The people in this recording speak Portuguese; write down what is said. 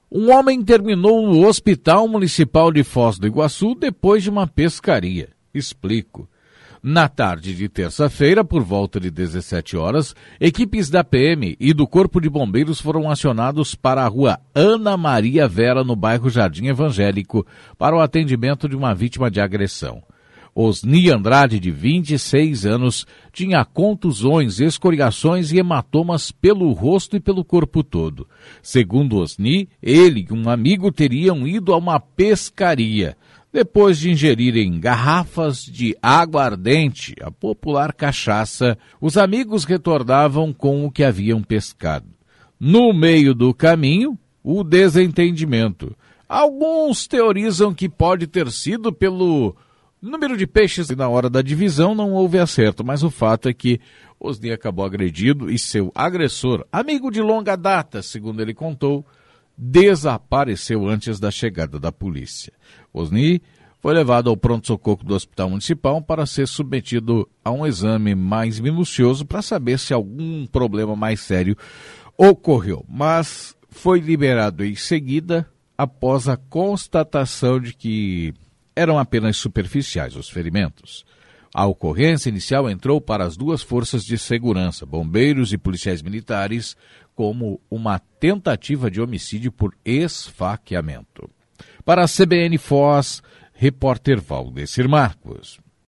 Um homem terminou no Hospital Municipal de Foz do Iguaçu depois de uma pescaria. Explico. Na tarde de terça-feira, por volta de 17 horas, equipes da PM e do Corpo de Bombeiros foram acionados para a rua Ana Maria Vera, no bairro Jardim Evangélico, para o atendimento de uma vítima de agressão. Osni Andrade, de 26 anos, tinha contusões, escoriações e hematomas pelo rosto e pelo corpo todo. Segundo Osni, ele e um amigo teriam ido a uma pescaria. Depois de ingerirem garrafas de aguardente, a popular cachaça, os amigos retornavam com o que haviam pescado. No meio do caminho, o desentendimento. Alguns teorizam que pode ter sido pelo número de peixes e na hora da divisão não houve acerto, mas o fato é que Osni acabou agredido e seu agressor, amigo de longa data, segundo ele contou, desapareceu antes da chegada da polícia. Osni foi levado ao pronto-socorro do Hospital Municipal para ser submetido a um exame mais minucioso para saber se algum problema mais sério ocorreu, mas foi liberado em seguida após a constatação de que eram apenas superficiais os ferimentos. A ocorrência inicial entrou para as duas forças de segurança, bombeiros e policiais militares, como uma tentativa de homicídio por esfaqueamento. Para a CBN Foz, repórter Valdecir Marcos.